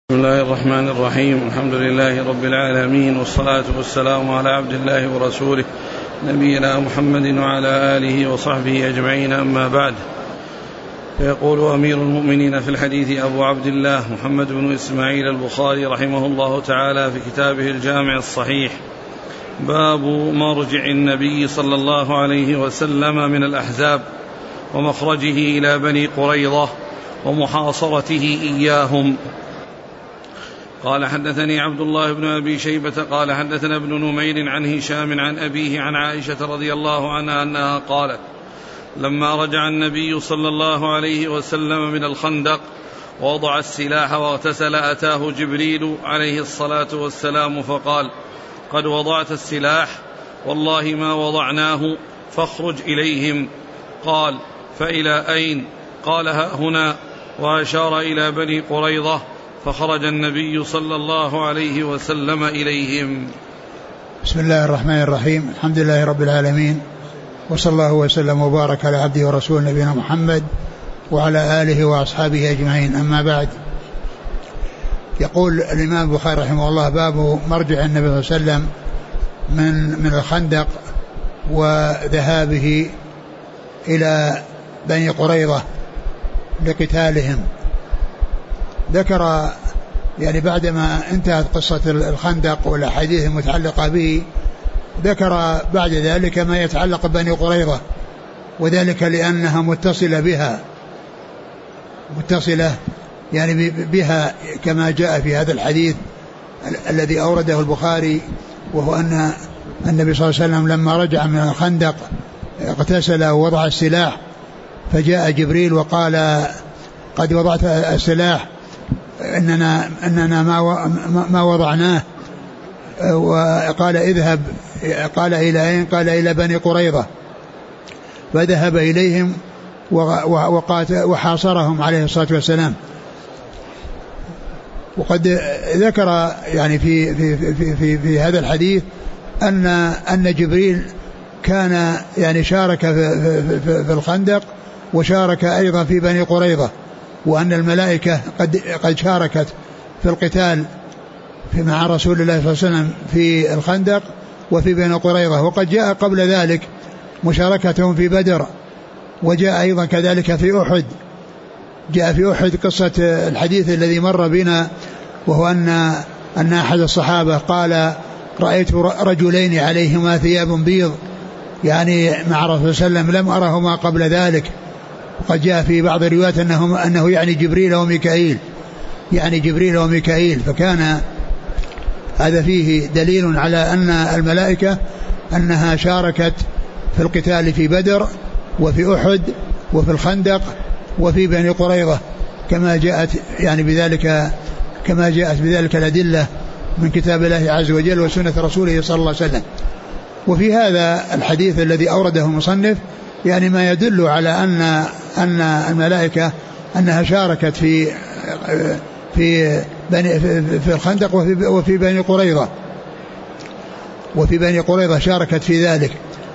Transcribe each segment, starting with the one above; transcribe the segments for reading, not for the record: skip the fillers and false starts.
بسم الله الرحمن الرحيم. الحمد لله رب العالمين، والصلاة والسلام على عبد الله ورسوله نبينا محمد وعلى آله وصحبه أجمعين، أما بعد. فيقول أمير المؤمنين في الحديث أبو عبد الله محمد بن إسماعيل البخاري رحمه الله تعالى في كتابه الجامع الصحيح: باب مرجع النبي صلى الله عليه وسلم من الأحزاب ومخرجه إلى بني قريظة ومحاصرته إياهم. قال: حدثني عبد الله بن أبي شيبة قال: حدثنا ابن نمير عن هشام عن أبيه عن عائشة رضي الله عنها أنها قالت: لما رجع النبي صلى الله عليه وسلم من الخندق ووضع السلاح واغتسل أتاه جبريل عليه الصلاة والسلام فقال: قد وضعت السلاح؟ والله ما وضعناه، فاخرج إليهم. قال: فإلى أين؟ قال: ها هنا، وأشار إلى بني قريظة، فخرج النبي صلى الله عليه وسلم إليهم. بسم الله الرحمن الرحيم. الحمد لله رب العالمين، وصلى الله وسلم وبارك على عبده ورسوله نبينا محمد وعلى آله وأصحابه أجمعين، أما بعد. يقول الإمام البخاري رحمه الله: باب مرجع النبي صلى الله عليه وسلم من الخندق وذهابه إلى بني قريظة لقتالهم. ذكر بعدما انتهت قصة الخندق والأحاديث المتعلقة به، ذكر بعد ذلك ما يتعلق ببني قريظة، وذلك لأنها متصلة بها كما جاء في هذا الحديث الذي أورده البخاري، وهو أن النبي صلى الله عليه وسلم لما رجع من الخندق اغتسل ووضع السلاح، فجاء جبريل وقال: قد وضعت السلاح، إننا ما وضعناه. وقال: اذهب. قال: إلى أين؟ قال: إلى بني قريظة. فذهب إليهم وحاصرهم عليه الصلاة والسلام. وقد ذكر في هذا الحديث أن جبريل كان شارك في الخندق، وشارك أيضا في بني قريظة، وأن الملائكة قد شاركت في القتال مع رسول الله صلى الله عليه وسلم في الخندق وفي بني قريظة. وقد جاء قبل ذلك مشاركتهم في بدر، وجاء أيضا كذلك في أحد. جاء في أحد قصة الحديث الذي مر بنا، وهو أن أحد الصحابة قال: رأيت رجلين عليهما ثياب بيض مع رسول صلى الله عليه وسلم لم أرهما قبل ذلك. وقد جاء في بعض الروايات أنه جبريل وميكائيل. فكان هذا فيه دليل على أن الملائكة أنها شاركت في القتال في بدر وفي أحد وفي الخندق وفي بني قريظة، كما جاءت بذلك الأدلة من كتاب الله عز وجل وسنة رسوله صلى الله عليه وسلم. وفي هذا الحديث الذي أورده المصنف ما يدل على أن الملائكة أنها شاركت في الخندق وفي بني قريظة، شاركت في ذلك.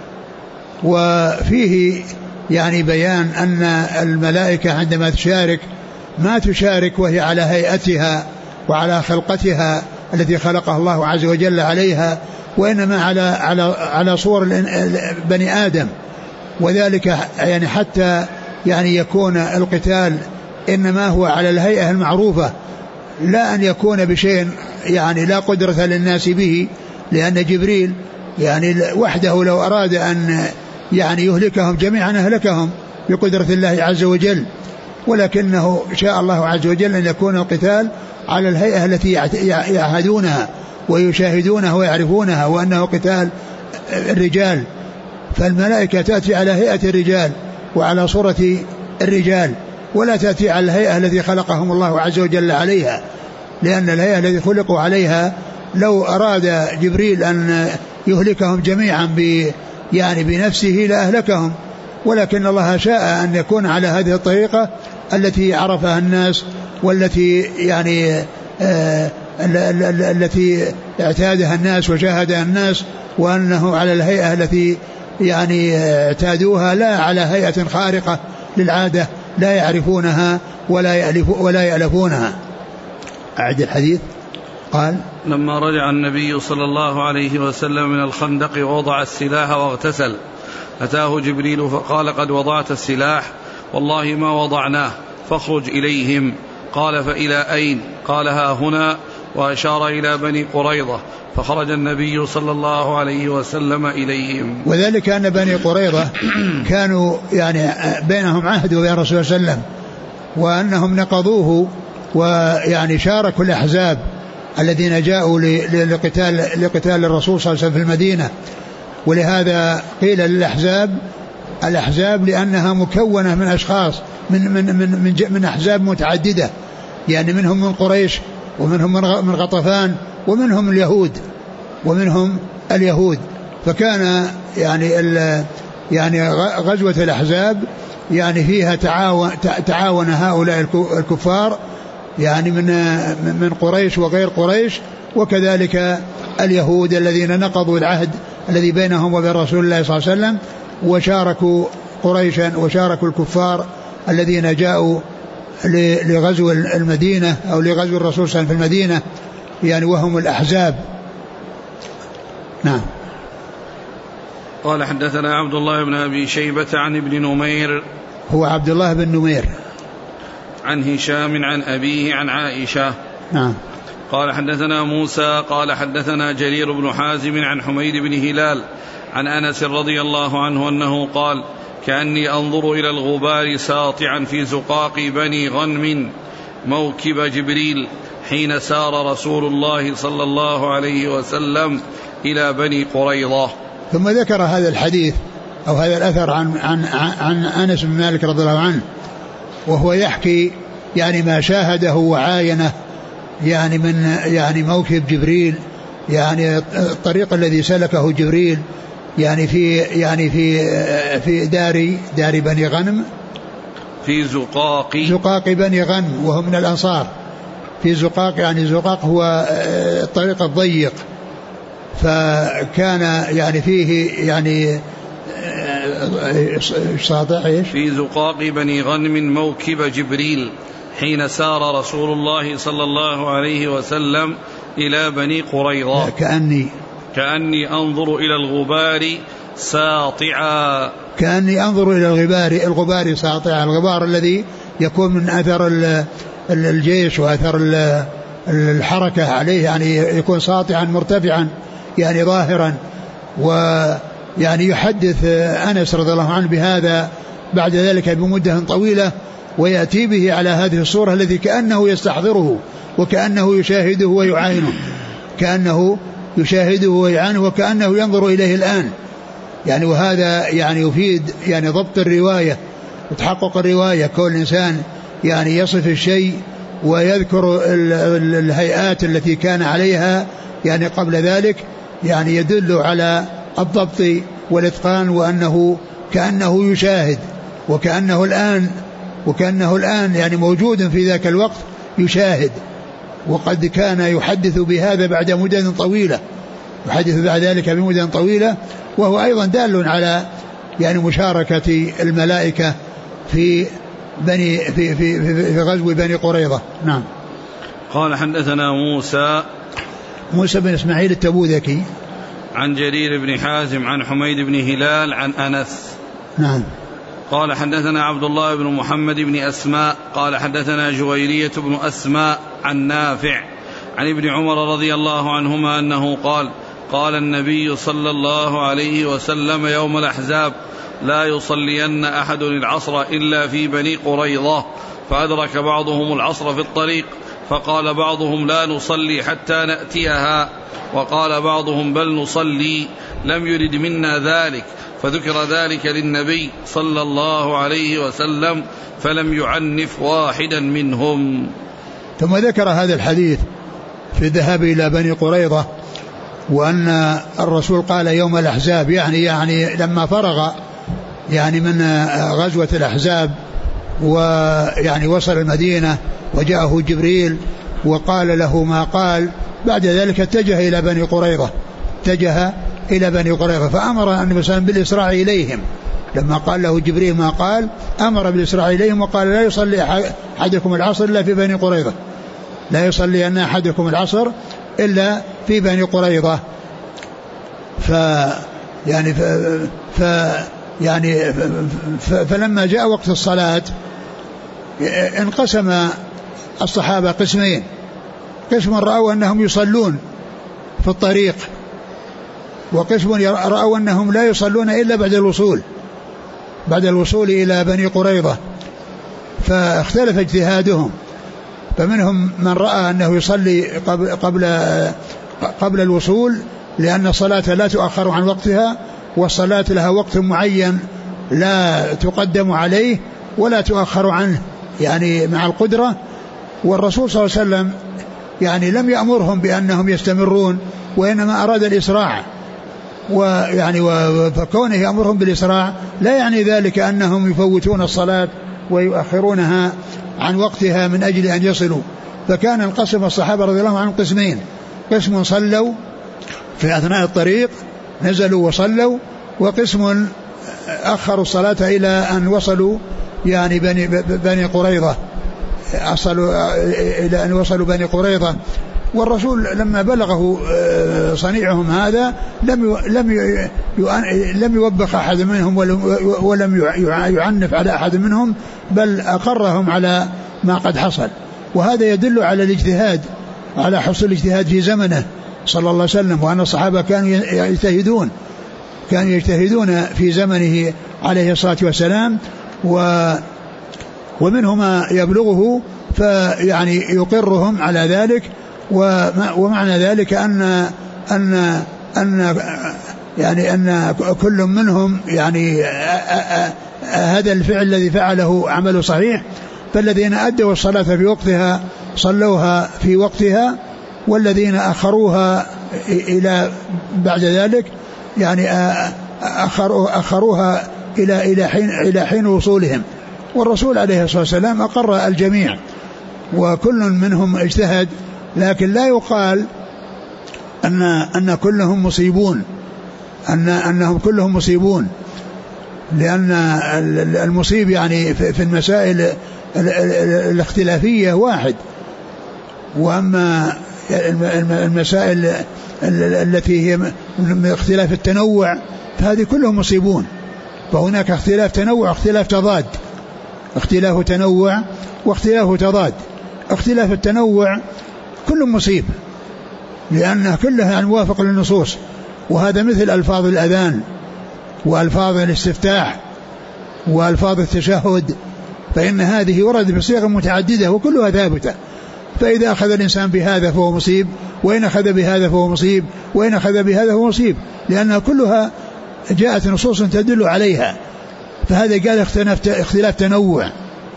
وفيه بيان أن الملائكة عندما تشارك ما تشارك وهي على هيئتها وعلى خلقتها التي خلقها الله عز وجل عليها، وإنما على صور بني آدم. وذلك حتى يكون القتال إنما هو على الهيئة المعروفة، لا أن يكون بشيء لا قدرة للناس به، لأن جبريل وحده لو أراد أن يهلكهم جميعا أهلكهم بقدرة الله عز وجل، ولكنه شاء الله عز وجل أن يكون القتال على الهيئة التي يعهدونها ويشاهدونها ويعرفونها، وأنه قتال الرجال. فالملائكة تأتي على هيئة الرجال وعلى صورة الرجال، ولا تأتي على الهيئة التي خلقهم الله عز وجل عليها، لأن الهيئة التي خلقوا عليها لو أراد جبريل أن يهلكهم جميعا بنفسه لأهلكهم، ولكن الله شاء أن يكون على هذه الطريقة التي عرفها الناس، والتي التي اعتادها الناس وشاهدها الناس، وأنه على الهيئة التي اعتادوها، لا على هيئة خارقة للعادة لا يعرفونها ولا يألفونها. أعد الحديث. قال لما رجع النبي صلى الله عليه وسلم من الخندق ووضع السلاح واغتسل أتاه جبريل فقال قد وضعت السلاح؟ والله ما وضعناه، فاخرج إليهم. قال فإلى أين؟ قال ها هنا، وأشار إلى بني قريظة، فخرج النبي صلى الله عليه وسلم إليهم. وذلك أن بني قريظة كانوا يعني بينهم عهد بين الرسول صلى الله عليه وسلم، وأنهم نقضوه، ويعني شاركوا الأحزاب الذين جاءوا لقتال الرسول صلى الله عليه وسلم في المدينة. ولهذا قيل الأحزاب لأنها مكونة من أشخاص من أحزاب متعددة، يعني منهم من قريش، ومنهم من غطفان، ومنهم اليهود. فكان يعني غزوة الأحزاب يعني فيها تعاون هؤلاء الكفار يعني من قريش وغير قريش، وكذلك اليهود الذين نقضوا العهد الذي بينهم وبين رسول الله صلى الله عليه وسلم، وشاركوا قريشا وشاركوا الكفار الذين جاءوا لغزو المدينة أو لغزو الرسول صلى الله عليه وسلم في المدينة، يعني وهم الأحزاب. نعم. قال حدثنا عبد الله بن أبي شيبة عن ابن نمير، هو عبد الله بن نمير، عن هشام عن أبيه عن عائشة. نعم. قال حدثنا موسى قال حدثنا جرير بن حازم عن حميد بن هلال عن أنس رضي الله عنه أنه قال كأني أنظر إلى الغبار ساطعا في زقاق بني غنم موكب جبريل حين سار رسول الله صلى الله عليه وسلم إلى بني قريظة. ثم ذكر هذا الحديث أو هذا الأثر عن أنس بن مالك رضي الله عنه، وهو يحكي يعني ما شاهده وعاينه يعني من يعني موكب جبريل، يعني الطريق الذي سلكه جبريل يعني في دار بني غنم، في زقاق بني غنم، وهم من الأنصار. في زقاق، يعني زقاق هو الطريق الضيق، فكان يعني فيه يعني ساطع في زقاق بني غنم موكب جبريل حين سار رسول الله صلى الله عليه وسلم إلى بني قريظة. كأني أنظر إلى الغبار ساطعا، كأني أنظر إلى الغبار ساطعا، الغبار الذي يكون من أثر الجيش وأثر الحركة عليه، يعني يكون ساطعا مرتفعا يعني ظاهرا. ويعني يحدث أنس رضي الله عنه بهذا بعد ذلك بمدة طويلة، ويأتي به على هذه الصورة التي كأنه يستحضره وكأنه يشاهده ويعاينه، كأنه يشاهده ويعاينه وكأنه ينظر إليه الآن يعني. وهذا يعني يفيد يعني ضبط الرواية وتحقق الرواية، كل إنسان يعني يصف الشيء ويذكر الهيئات التي كان عليها يعني قبل ذلك، يعني يدل على الضبط والإتقان، وأنه كأنه يشاهد وكأنه الآن يعني موجود في ذاك الوقت يشاهد. وقد كان يحدث بهذا بعد مدة طويلة، يحدث بعد ذلك بمدة طويلة، وهو أيضا دال على يعني مشاركة الملائكة في غزو بني قريظة. نعم. قال حدثنا موسى بن إسماعيل التبوذكي، عن جرير بن حازم عن حميد بن هلال عن أنس. نعم. قال حدثنا عبد الله بن محمد بن أسماء قال حدثنا جويرية بن أسماء عن نافع عن ابن عمر رضي الله عنهما أنه قال النبي صلى الله عليه وسلم يوم الأحزاب لا يصلين أحد العصر إلا في بني قريظة، فأدرك بعضهم العصر في الطريق، فقال بعضهم لا نصلي حتى نأتيها، وقال بعضهم بل نصلي، لم يرد منا ذلك، فذكر ذلك للنبي صلى الله عليه وسلم فلم يعنف واحدا منهم. ثم ذكر هذا الحديث في الذهاب إلى بني قريظة، وأن الرسول قال يوم الأحزاب، يعني لما فرغ يعني من غزوة الأحزاب ويعني وصل المدينة وجاءه جبريل وقال له ما قال، بعد ذلك اتجه إلى بني قريظة، فأمر النبي صلى الله عليه وسلم بالإسراع إليهم. لما قال له جبريل ما قال أمر بالإسراع إليهم، وقال لا يصلي أحدكم العصر إلا في بني قريظة. لا يصلين أحدكم العصر إلا في بني قريظة. فلما جاء وقت الصلاة انقسم الصحابة قسمين: قسم رأوا أنهم يصلون في الطريق، وقسم رأوا أنهم لا يصلون إلا بعد الوصول إلى بني قريظة. فاختلف اجتهادهم، فمنهم من رأى أنه يصلي قبل الوصول، لأن الصلاة لا تؤخر عن وقتها، والصلاة لها وقت معين لا تقدم عليه ولا تؤخر عنه يعني مع القدرة. والرسول صلى الله عليه وسلم يعني لم يأمرهم بأنهم يستمرون، وإنما أراد الإسراع، فكونه يأمرهم بالإسراع لا يعني ذلك أنهم يفوتون الصلاة ويؤخرونها عن وقتها من أجل أن يصلوا. فكان انقسم الصحابة رضي الله عنهم قسمين: قسم صلوا في أثناء الطريق نزلوا وصلوا، وقسم أخروا الصلاة إلى أن وصلوا يعني بني قريظة، إلى أن وصلوا بني قريظة. والرسول لما بلغه صنيعهم هذا لم يوبخ أحد منهم ولم يعنف على أحد منهم، بل أقرهم على ما قد حصل. وهذا يدل على الاجتهاد، على حصول الاجتهاد في زمنه صلى الله عليه وسلم، وأن الصحابة كانوا يجتهدون في زمنه عليه الصلاة والسلام. ومنهم ما يبلغه فيعني يقرهم على ذلك. ومعنى ذلك أن كل منهم يعني هذا الفعل الذي فعله عمل صحيح. فالذين أدوا الصلاة في وقتها صلوها في وقتها، والذين أخروها إلى بعد ذلك يعني أخروها إلى حين وصولهم. والرسول عليه الصلاة والسلام أقر الجميع، وكل منهم اجتهد، لكن لا يقال أن كلهم مصيبون، أنهم كلهم مصيبون، لأن المصيب يعني في المسائل الاختلافية واحد، وأما المسائل التي هي من اختلاف التنوع فهذه كلهم مصيبون. فهناك اختلاف تنوع، اختلاف تضاد، اختلاف تنوع واختلاف تضاد. اختلاف التنوع كل مصيب، لأنها كلها موافق للنصوص، وهذا مثل ألفاظ الأذان وألفاظ الاستفتاح وألفاظ التشهد، فإن هذه وردت بصيغ متعددة وكلها ثابتة. فإذا أخذ الإنسان بهذا فهو مصيب، وإن أخذ بهذا فهو مصيب، وإن أخذ بهذا فهو مصيب، لأنها كلها جاءت نصوص تدل عليها. فهذا قال اختلاف تنوع،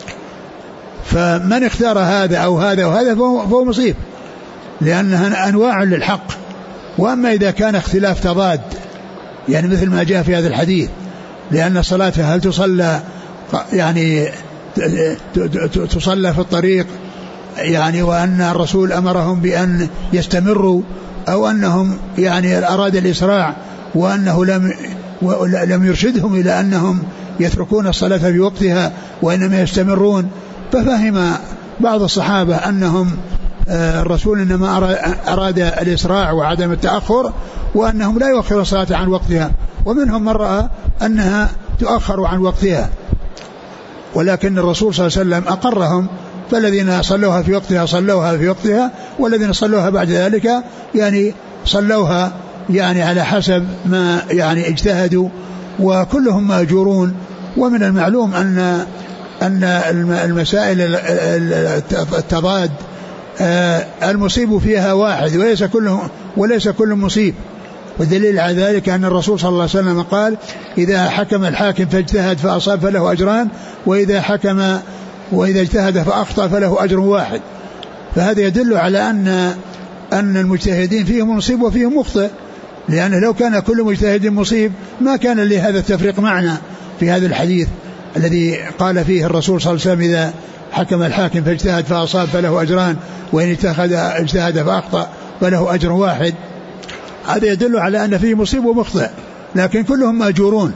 فمن اختار هذا أو هذا وهذا فهو مصيب، لأنها أنواع للحق. وأما إذا كان اختلاف تضاد، يعني مثل ما جاء في هذا الحديث، لأن الصلاة هل تصلى يعني تصلى في الطريق يعني، وأن الرسول أمرهم بأن يستمروا، أو أنهم يعني أراد الإسراع، وأنه لم يرشدهم إلى أنهم يتركون الصلاة في وقتها وإنما يستمرون. ففهم بعض الصحابة أنهم الرسول إنما أراد الإسراع وعدم التأخر، وأنهم لا يؤخرون الصلاة عن وقتها، ومنهم من رأى أنها تؤخر عن وقتها. ولكن الرسول صلى الله عليه وسلم أقرهم، فالذين صلوها في وقتها صلوها في وقتها، والذين صلوها بعد ذلك يعني صلوها يعني على حسب ما يعني اجتهدوا، وكلهم مأجورون. ومن المعلوم أن المسائل التضاد المصيب فيها واحد وليس كل مصيب. والدليل على ذلك أن الرسول صلى الله عليه وسلم قال: إذا حكم الحاكم فاجتهد فأصاب فله أجران، وإذا اجتهد فأخطأ فله أجر واحد. فهذا يدل على أن المجتهدين فيهم مصيب وفيهم مخطئ، لأنه لو كان كل مجتهد مصيب ما كان لهذا التفريق معنا في هذا الحديث الذي قال فيه الرسول صلى الله عليه وسلم: إذا حكم الحاكم فاجتهد فأصاب فله أجران، وإن اجتهد فأخطأ فله أجر واحد. هذا يدل على أن فيه مصيب ومخطئ، لكن كلهم مأجورون،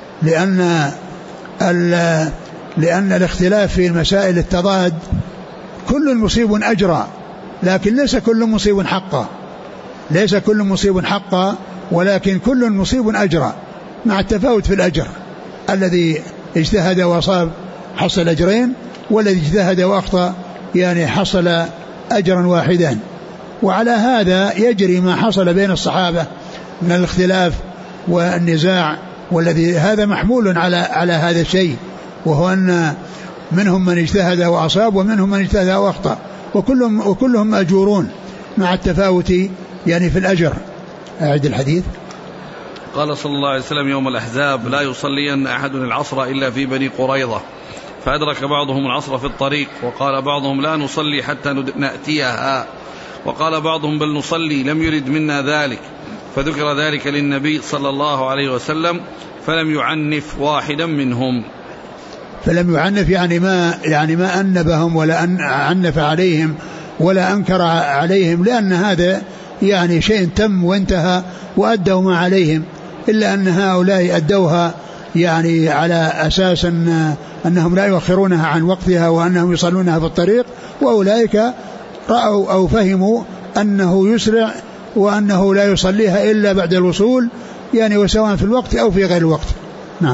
لأن الاختلاف في المسائل التضاد كل مصيب أجرا، لكن ليس كل مصيب حقا، ليس كل مصيب حقا، ولكن كل مصيب أجرا، مع التفاوت في الأجر. الذي اجتهد وأصاب حصل أجرين، والذي اجتهد وأخطأ يعني حصل أجرا واحدا. وعلى هذا يجري ما حصل بين الصحابة من الاختلاف والنزاع، والذي هذا محمول على هذا الشيء، وهو أن منهم من اجتهد وأصاب ومنهم من اجتهد وأخطأ، وكلهم مأجورون مع التفاوت يعني في الأجر. أعد الحديث. قال صلى الله عليه وسلم يوم الأحزاب: لا يصلين أحد العصر إلا في بني قريظة، فأدرك بعضهم العصر في الطريق، وقال بعضهم: لا نصلي حتى نأتيها، وقال بعضهم: بل نصلي، لم يرد منا ذلك. فذكر ذلك للنبي صلى الله عليه وسلم فلم يعنف واحدا منهم. فلم يعنف يعني ما أنبهم ولا عنف عليهم ولا أنكر عليهم، لأن هذا يعني شيء تم وانتهى وأدوا ما عليهم، إلا أن هؤلاء أدوها يعني على أساس أنهم لا يؤخرونها عن وقتها وأنهم يصلونها في الطريق، وأولئك رأوا أو فهموا أنه يسرع وأنه لا يصليها إلا بعد الوصول، يعني وسواء في الوقت أو في غير الوقت. نعم.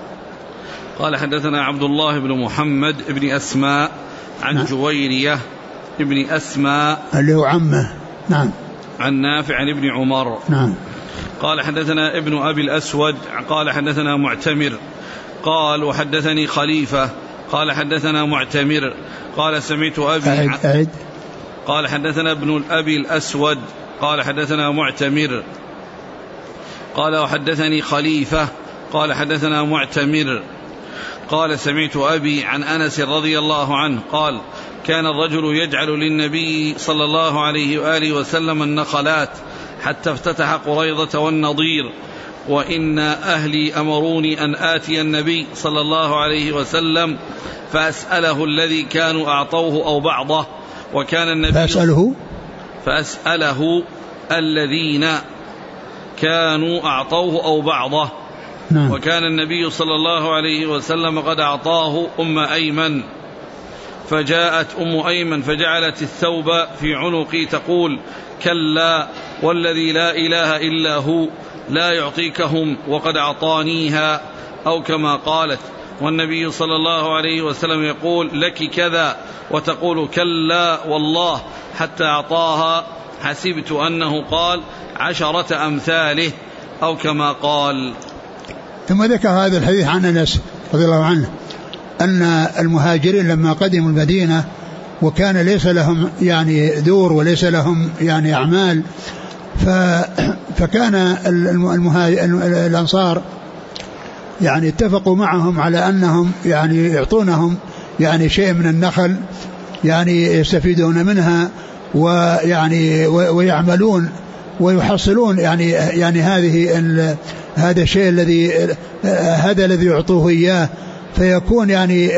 قال حدثنا عبد الله بن محمد بن أسماء عن نعم. جويرية ابن أسماء اللي هو عمه. نعم. عن نافع عن ابن عمر. نعم. قال حدثنا ابن أبي الأسود قال حدثنا معتمر قال وحدثني خليفة قال حدثنا معتمر قال سمعت أبي أعد. قال حدثنا ابن أبي الأسود قال حدثنا معتمر قال وحدثني خليفة قال حدثنا معتمر قال سمعت أبي عن أنس رضي الله عنه قال: كان الرجل يجعل للنبي صلى الله عليه وآله وسلم النخلات حتى افتتح قريظة والنضير، وإن أهلي أمروني أن آتي النبي صلى الله عليه وسلم فأسأله الذي كانوا أعطوه أو بعضه، وكان النبي فأسأله الذين كانوا أعطوه أو بعضه. نعم. وكان النبي صلى الله عليه وسلم قد أعطاه أم أيمن، فجاءت أم أيمن فجعلت الثوب في عنقي تقول: كلا والذي لا إله إلا هو لا يعطيكهم وقد أعطانيها، أو كما قالت. والنبي صلى الله عليه وسلم يقول: لك كذا، وتقول: كلا والله، حتى أعطاها. حسبت أنه قال 10 أمثاله، أو كما قال. ثم ذكر هذا الحديث عن أنس رضي الله عنه أن المهاجرين لما قدموا المدينة وكان ليس لهم يعني دور وليس لهم يعني أعمال، فكان الأنصار يعني اتفقوا معهم على أنهم يعني يعطونهم يعني شيء من النخل يعني يستفيدون منها ويعني ويعملون ويحصلون يعني هذا الشيء الذي يعطوه إياه، فيكون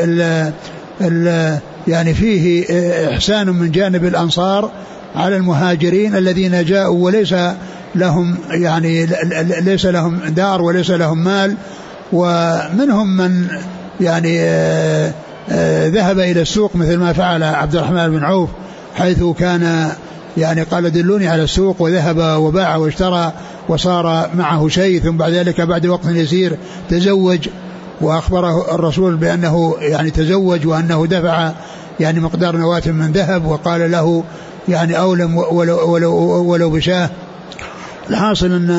يعني فيه إحسان من جانب الأنصار على المهاجرين الذين جاءوا وليس لهم يعني ليس لهم دار وليس لهم مال. ومنهم من يعني ذهب إلى السوق مثل ما فعل عبد الرحمن بن عوف، حيث كان يعني قال: دلوني على السوق، وذهب وباع واشترى وصار معه شيء، ثم بعد ذلك بعد وقت يسير تزوج، وأخبره الرسول بأنه يعني تزوج وأنه دفع يعني مقدار نواة من ذهب، وقال له يعني أولم ولو بشاه. الحاصل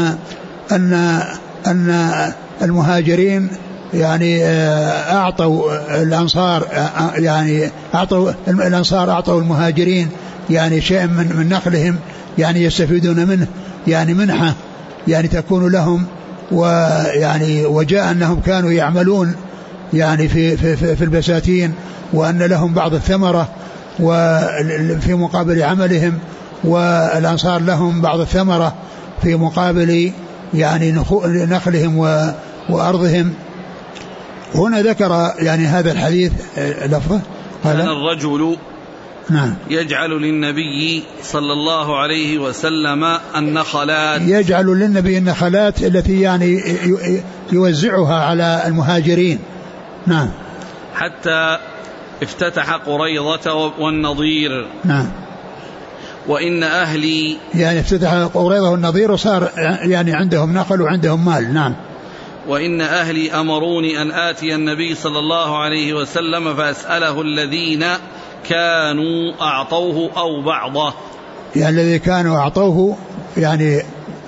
أن المهاجرين يعني أعطوا الأنصار يعني أعطوا المهاجرين يعني شيء من نخلهم يعني يستفيدون منه، يعني منحة يعني تكون لهم. ويعني وجاء أنهم كانوا يعملون يعني في البساتين، وأن لهم بعض الثمرة وفي مقابل عملهم، والأنصار لهم بعض الثمرة في مقابل يعني نخلهم وأرضهم. هنا ذكر يعني هذا الحديث لفظه: كان الرجل نعم يجعل للنبي صلى الله عليه وسلم النخلات، يجعل للنبي النخلات التي يعني يوزعها على المهاجرين. نعم. حتى افتتح قريظة والنضير. نعم. وإن أهلي يعني افتتح قريظة والنضير وصار يعني عندهم نخل وعندهم مال. نعم. وإن أهلي أمروني أن آتي النبي صلى الله عليه وسلم فأسأله الذين كانوا أعطوه أو بعضه. يعني الذي كانوا أعطوه يعني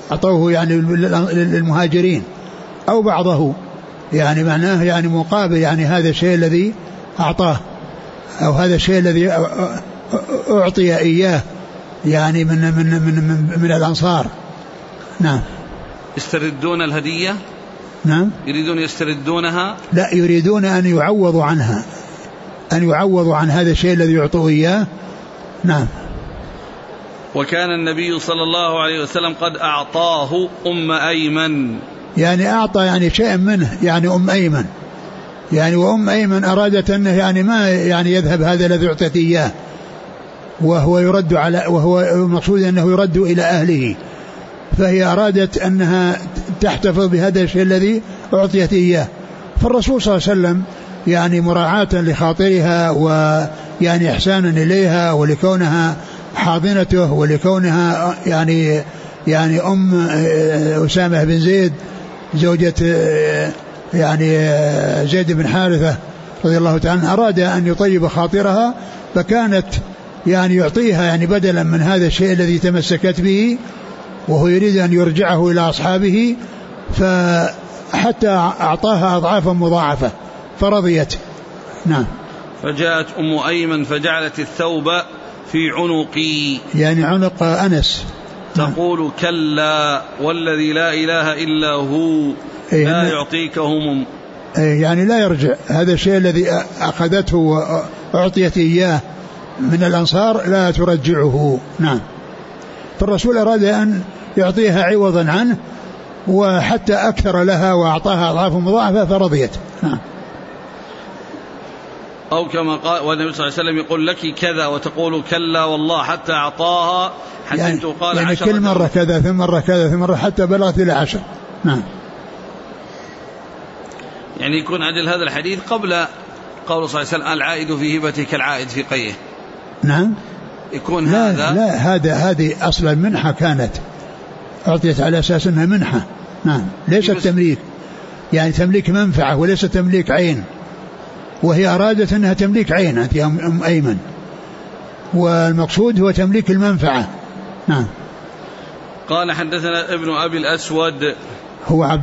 للمهاجرين أو بعضه، يعني معناه يعني مقابل يعني هذا الشيء الذي أعطاه أو هذا الشيء الذي أعطي إياه يعني من الأنصار. نعم. يستردون الهدية. نعم. يريدون يستردونها. لا، يريدون أن يعوضوا عنها، أن يعوضوا عن هذا الشيء الذي يعطوا إياه. نعم. وكان النبي صلى الله عليه وسلم قد أعطاه أم أيمن، يعني أعطى يعني شيء منه يعني أم أيمن، يعني وأم أيمن أرادت أنه يعني ما يعني يذهب هذا الذي أعطت إياه وهو يرد على، وهو المقصود أنه يرد إلى أهله، فهي أرادت أنها تحتفظ بهذا الشيء الذي أعطيت إياه. فالرسول صلى الله عليه وسلم يعني مراعاة لخاطرها ويعني إحسانا إليها ولكونها حاضنته ولكونها يعني أم أسامة بن زيد زوجة يعني زيد بن حارثة رضي الله تعالى عنه، أراد أن يطيب خاطرها، فكانت يعني يعطيها يعني بدلا من هذا الشيء الذي تمسكت به وهو يريد أن يرجعه إلى أصحابه، فحتى أعطاها أضعافا مضاعفة فرضيت. نعم. فجاءت أم أيمن فجعلت الثوب في عنقي، يعني عنق أنس، تقول كلا والذي لا إله إلا هو لا يعطيكهم، يعني لا يرجع هذا الشيء الذي أخذته وأعطيت إياه من الأنصار لا ترجعه. نعم. فالرسول أراد أن يعطيها عوضا عنه وحتى أكثر لها وأعطاها أضعاف مضاعفة فرضيت. نعم. أو كما قال والنبي صلى الله عليه وسلم يقول لك كذا وتقول كلا والله حتى أعطاها حتى يعني تقال يعني 10 كل مرة كذا ثم مرة كذا ثم مرة حتى بلغت إلى 10. نعم. يعني يكون عدل هذا الحديث قبل قول صلى الله عليه وسلم العائد في هبته كالعائد في قيه. نعم. يكون هذه أصلا منحة كانت أعطيت على أساس أنها منحة. نعم. ليست تمليك، يعني تمليك منفعة وليس تمليك عين، وهي أرادت أنها تمليك عين أنت يا أم أيمن، والمقصود هو تمليك المنفعة. نعم. قال حدثنا ابن أبي الأسود، هو عبد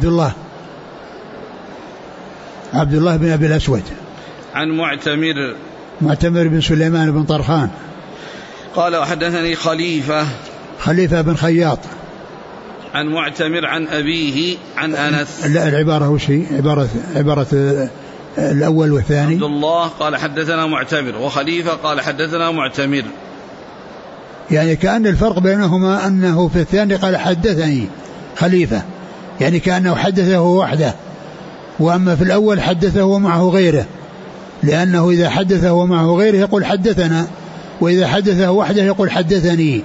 الله بن أبي الأسود، عن معتمر بن سليمان بن طرخان. قال وحدثني خليفة بن خياط، عن معتمر عن أبيه عن أنس. لا، العبارة هو شيء عبارة الأول والثاني. عبد الله قال حدثنا معتمر، وخليفة قال حدثنا معتمر، يعني كأن الفرق بينهما أنه في الثاني قال حدثني خليفة، يعني كأنه حدثه وحده، وأما في الأول حدثه ومعه غيره، لأنه إذا حدثه ومعه غيره يقول حدثنا، وإذا حدثه وحده يقول حدثني.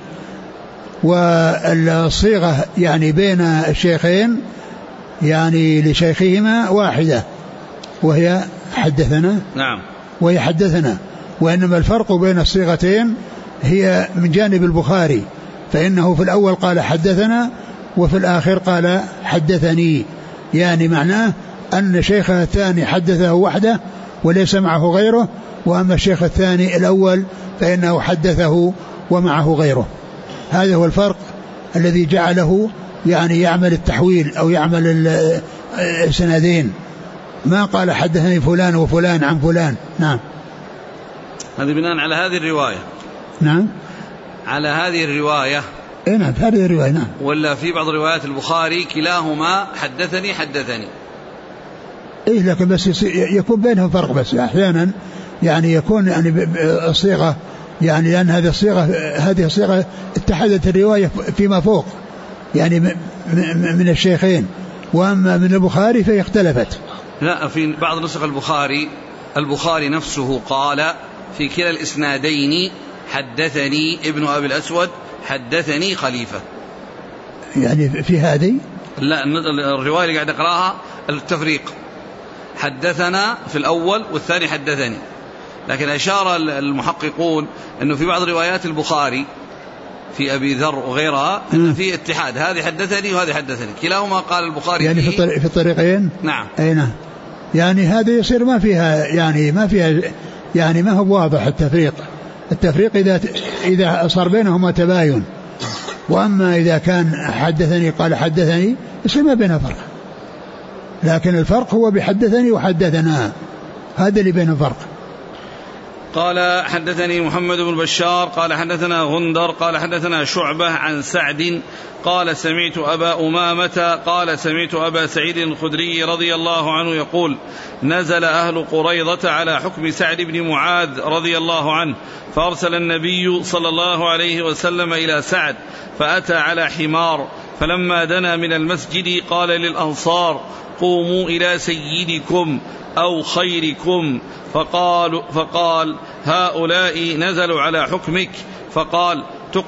والصيغة يعني بين الشيخين يعني لشيخهما واحدة وهي حدثنا. نعم. وهي حدثنا، وإنما الفرق بين الصيغتين هي من جانب البخاري، فإنه في الأول قال حدثنا وفي الآخر قال حدثني، يعني معناه أن شيخه الثاني حدثه وحده وليس معه غيره، وأما الشيخ الثاني الأول فإنه حدثه ومعه غيره. هذا هو الفرق الذي جعله يعني يعمل التحويل أو يعمل السندين، ما قال حدثني فلان وفلان عن فلان. نعم. هذا بناء على هذه الرواية. نعم. على هذه الرواية. نعم، هذه الرواية. نعم. ولا في بعض روايات البخاري كلاهما حدثني لكن بس يكون بينهم فرق، بس أحيانا يعني يكون يعني الصيغة يعني لأن هذه الصيغة اتحدت الرواية فيما فوق يعني من الشيخين، وأما من البخاري فهي اختلفت. لا، في بعض نسخ البخاري نفسه قال في كلا الإسنادين حدثني ابن أبي الأسود حدثني خليفة، يعني في هذه لا الرواية اللي قاعد أقرأها التفريق، حدثنا في الأول والثاني حدثني، لكن أشار المحققون أنه في بعض روايات البخاري في أبي ذر وغيرها أن في اتحاد، هذه حدثني وهذه حدثني، كلاهما قال البخاري يعني في الطريقين. نعم. أي نعم. يعني هذا يصير ما فيها يعني ما هو واضح التفريق إذا صار بينهما تباين. وأما إذا كان حدثني قال حدثني يصير ما بينه فرق، لكن الفرق هو بحدثني وحدثنا، هذا اللي بين الفرق. قال حدثني محمد بن بشار قال حدثنا غندر قال حدثنا شعبة عن سعد قال سمعت أبا أمامة قال سمعت أبا سعيد الخدري رضي الله عنه يقول نزل أهل قريظة على حكم سعد بن معاذ رضي الله عنه، فأرسل النبي صلى الله عليه وسلم إلى سعد فأتى على حمار، فلما دنا من المسجد قال للأنصار قوموا إلى سيدكم أو خيركم، فقال هؤلاء نزلوا على حكمك، فقال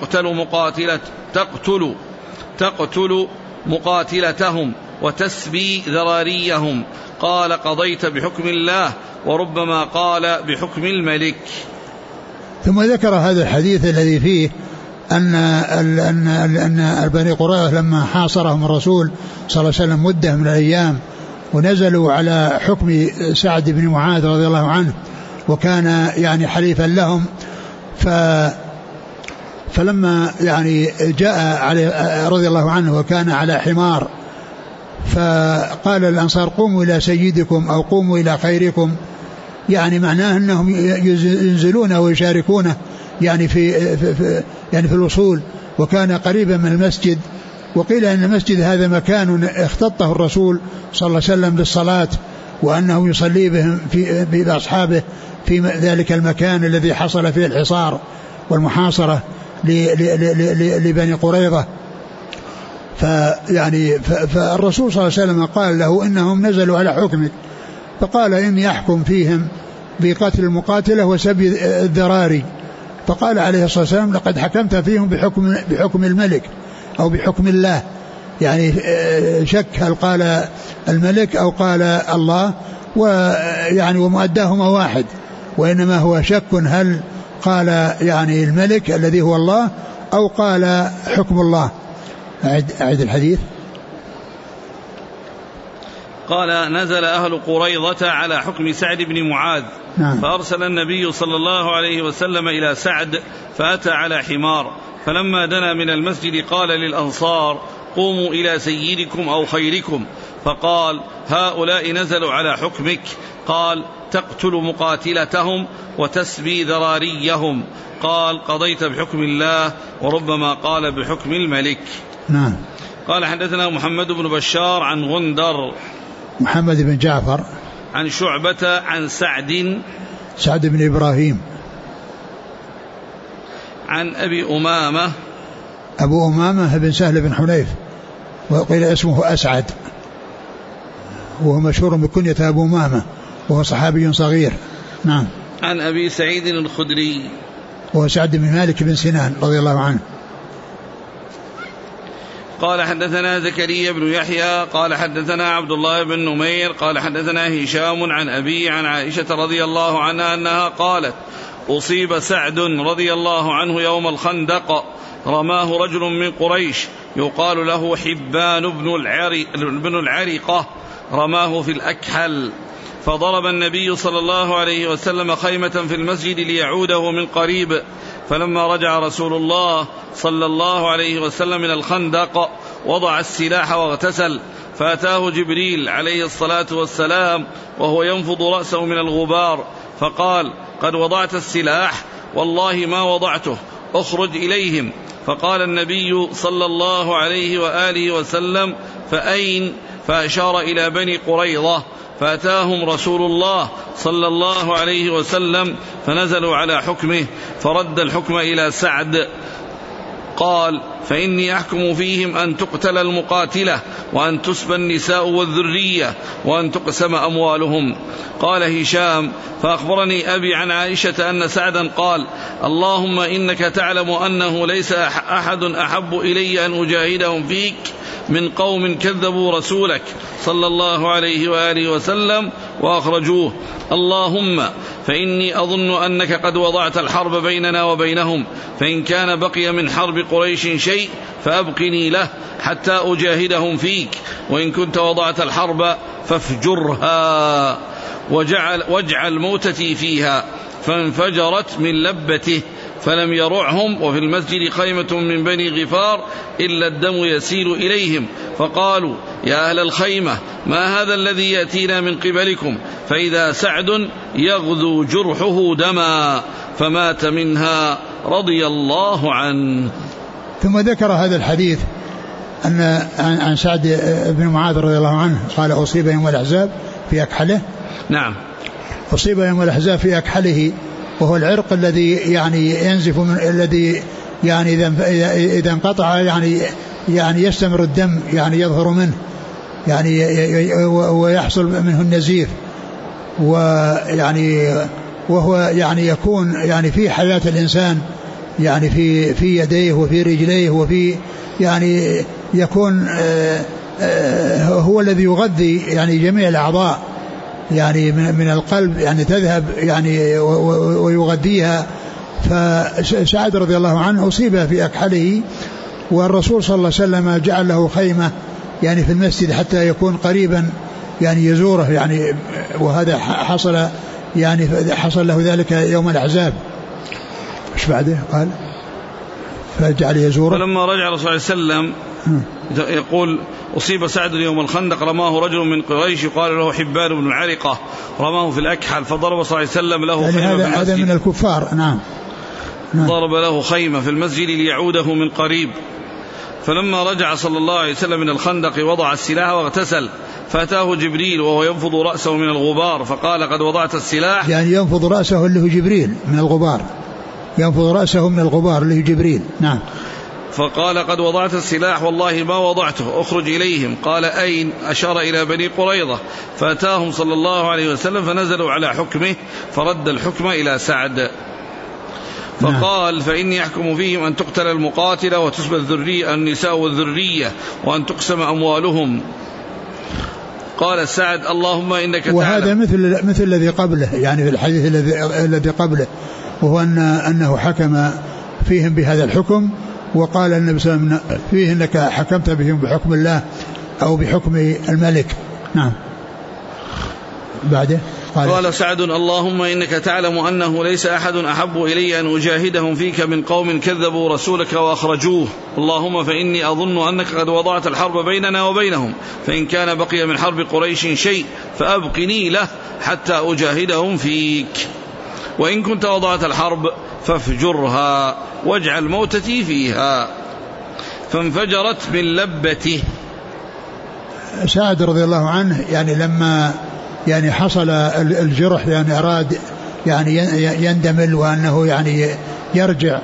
تقتل مقاتلتهم وتسبي ذراريهم، قال قضيت بحكم الله، وربما قال بحكم الملك. ثم ذكر هذا الحديث الذي فيه أن بني قريظة لما حاصرهم الرسول صلى الله عليه وسلم مدة من الأيام ونزلوا على حكم سعد بن معاذ رضي الله عنه، وكان يعني حليفا لهم، فلما يعني جاء عليه رضي الله عنه وكان على حمار، فقال الأنصار قوموا إلى سيدكم أو قوموا إلى خيركم، يعني معناه أنهم ينزلون ويشاركونه يعني في الوصول، وكان قريبا من المسجد. وقيل أن المسجد هذا مكان اختطه الرسول صلى الله عليه وسلم للصلاة، وأنه يصلي بهم بأصحابه في ذلك المكان الذي حصل فيه الحصار والمحاصرة لبني قريظة. فالرسول صلى الله عليه وسلم قال له إنهم نزلوا على حكمك، فقال إني أحكم فيهم بقتل المقاتلة وسبي الذراري، فقال عليه الصلاة والسلام لقد حكمت فيهم بحكم الملك أو بحكم الله، يعني شك هل قال الملك أو قال الله، ويعني ومؤداهما واحد، وإنما هو شك هل قال يعني الملك الذي هو الله أو قال حكم الله. أعد الحديث. قال نزل أهل قريظة على حكم سعد بن معاذ، نعم. فأرسل النبي صلى الله عليه وسلم إلى سعد فأتى على حمار، فلما دنا من المسجد قال للأنصار قوموا إلى سيدكم أو خيركم، فقال هؤلاء نزلوا على حكمك، قال تقتل مقاتلتهم وتسبي ذراريهم، قال قضيت بحكم الله، وربما قال بحكم الملك. نعم. قال حدثنا محمد بن بشار عن غندر محمد بن جعفر عن شعبة عن سعد بن إبراهيم عن أبي أمامة أبو أمامة بن سهل بن حنيف، وقيل اسمه أسعد، وهو مشهور بكنية أبو أمامة، وهو صحابي صغير. نعم. عن أبي سعيد الخدري وهو سعد بن مالك بن سنان رضي الله عنه. قال حدثنا زكريا بن يحيى قال حدثنا عبد الله بن نمير قال حدثنا هشام عن أبي عن عائشة رضي الله عنها أنها قالت أصيب سعد رضي الله عنه يوم الخندق، رماه رجل من قريش يقال له حبان بن العرقة، رماه في الأكحل، فضرب النبي صلى الله عليه وسلم خيمة في المسجد ليعوده من قريب، فلما رجع رسول الله صلى الله عليه وسلم من الخندق وضع السلاح واغتسل، فأتاه جبريل عليه الصلاة والسلام وهو ينفض رأسه من الغبار، فقال قد وضعت السلاح؟ والله ما وضعته، اخرج إليهم. فقال النبي صلى الله عليه وآله وسلم فأين؟ فأشار إلى بني قريظة، فأتاهم رسول الله صلى الله عليه وسلم فنزلوا على حكمه، فرد الحكم إلى سعد، قال فإني أحكم فيهم أن تقتل المقاتلة وأن تسبى النساء والذرية وأن تقسم أموالهم. قال هشام فأخبرني أبي عن عائشة أن سعدا قال اللهم إنك تعلم أنه ليس أحد أحب إلي أن أجاهدهم فيك من قوم كذبوا رسولك صلى الله عليه وآله وسلم وأخرجوه. اللهم فإني أظن أنك قد وضعت الحرب بيننا وبينهم، فإن كان بقي من حرب قريش شيء فأبقني له حتى أجاهدهم فيك، وإن كنت وضعت الحرب فافجرها واجعل موتتي فيها. فانفجرت من لبته فلم يرعهم، وفي المسجد خيمة من بني غفار إلا الدم يسيل إليهم، فقالوا يا أهل الخيمة ما هذا الذي يأتينا من قبلكم؟ فإذا سعد يغذو جرحه دما، فمات منها رضي الله عنه. ثم ذكر هذا الحديث أن عن سعد بن معاذ رضي الله عنه قال أصيب يوم الأحزاب في أكحله. نعم، أصيب يوم الأحزاب في أكحله، وهو العرق الذي يعني ينزف من الذي يعني إذا انقطع يعني يستمر الدم يعني يظهر منه يعني ويحصل منه النزيف، ويعني وهو يعني يكون يعني في حياة الإنسان يعني في يديه وفي رجليه وفي يعني يكون هو الذي يغذي يعني جميع الأعضاء يعني من القلب يعني تذهب يعني ويغذيها. فسعد رضي الله عنه أصيب في أكحله، والرسول صلى الله عليه وسلم جعل له خيمة يعني في المسجد حتى يكون قريبا يعني يزوره يعني، وهذا حصل يعني حصل له ذلك يوم الأحزاب. ايش بعده قال؟ فجعل يزوره. فلما رجع الرسول صلى الله عليه وسلم يقول أصيب سعد يوم الخندق، رماه رجل من قريش يقال له حبان بن عرقة، رماه في الأكحل فضرب صلى الله عليه وسلم له يعني خيمة في المسجد. هذا من الكفار. نعم. ضرب له خيمة في المسجد ليعوده من قريب. فلما رجع صلى الله عليه وسلم من الخندق وضع السلاح واغتسل، فأتاه جبريل وهو ينفض رأسه من الغبار فقال قد وضعت السلاح، يعني ينفض رأسه اللي هو جبريل من الغبار، ينفض رأسه من الغبار اللي هو جبريل. نعم. فقال قد وضعت السلاح والله ما وضعته، اخرج إليهم. قال أين؟ أشار إلى بني قريظة. فأتاهم صلى الله عليه وسلم فنزلوا على حكمه فرد الحكم إلى سعد. فقال فإني أحكم فيهم أن تقتل المقاتلة وتسبى الذرية النساء والذرية وأن تقسم أموالهم. قال سعد اللهم إنك تعلم. وهذا مثل الذي قبله يعني في الحديث الذي قبله، وهو أنه حكم فيهم بهذا الحكم، وقال النبي صلى الله عليه وسلم فيه إنك حكمت بهم بحكم الله أو بحكم الملك. نعم. بعده قال سعد اللهم إنك تعلم أنه ليس أحد أحب إلي أن أجاهدهم فيك من قوم كذبوا رسولك وأخرجوه، اللهم فإني أظن أنك قد وضعت الحرب بيننا وبينهم، فإن كان بقي من حرب قريش شيء فأبقني له حتى أجاهدهم فيك، وإن كنت وضعت الحرب فافجرها واجعل موتتي فيها. فانفجرت من لبته. سعد رضي الله عنه يعني لما يعني حصل الجرح يعني أراد يعني يندمل وأنه يعني يرجع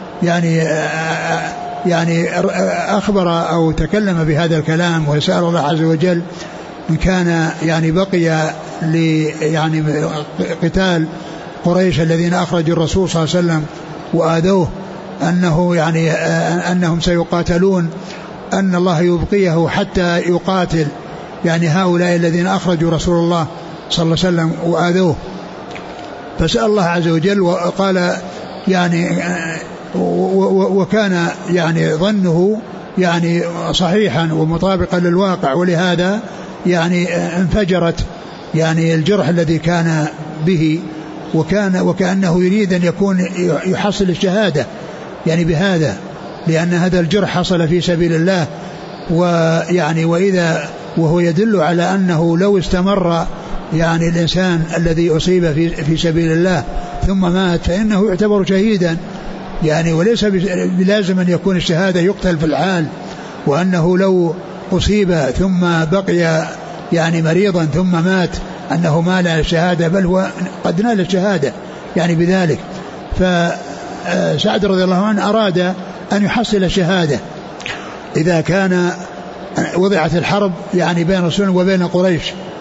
يعني أخبر أو تكلم بهذا الكلام وسأل الله عز وجل إن كان يعني بقي يعني قتال قريش الذين أخرجوا الرسول صلى الله عليه وسلم وآذوه أنه يعني أنهم سيقاتلون، أن الله يبقيه حتى يقاتل يعني هؤلاء الذين أخرجوا رسول الله صلى الله عليه وسلم وآذوه. فسأل الله عز وجل وقال يعني وكان يعني ظنه يعني صحيحا ومطابقا للواقع، ولهذا يعني انفجرت يعني الجرح الذي كان به، وكأنه يريد أن يكون يحصل الشهادة يعني بهذا، لأن هذا الجرح حصل في سبيل الله، ويعني وهو يدل على أنه لو استمر يعني الإنسان الذي أصيب في سبيل الله ثم مات فإنه يعتبر شهيدا يعني، وليس بلازم أن يكون الشهادة يقتل في الحال، وأنه لو أصيب ثم بقي يعني مريضا ثم مات أنه ما نال الشهادة، بل هو قد نال الشهادة يعني بذلك. فسعد رضي الله عنه أراد أن يحصل الشهادة إذا كان وضعت الحرب يعني بين رسول وبين قريش،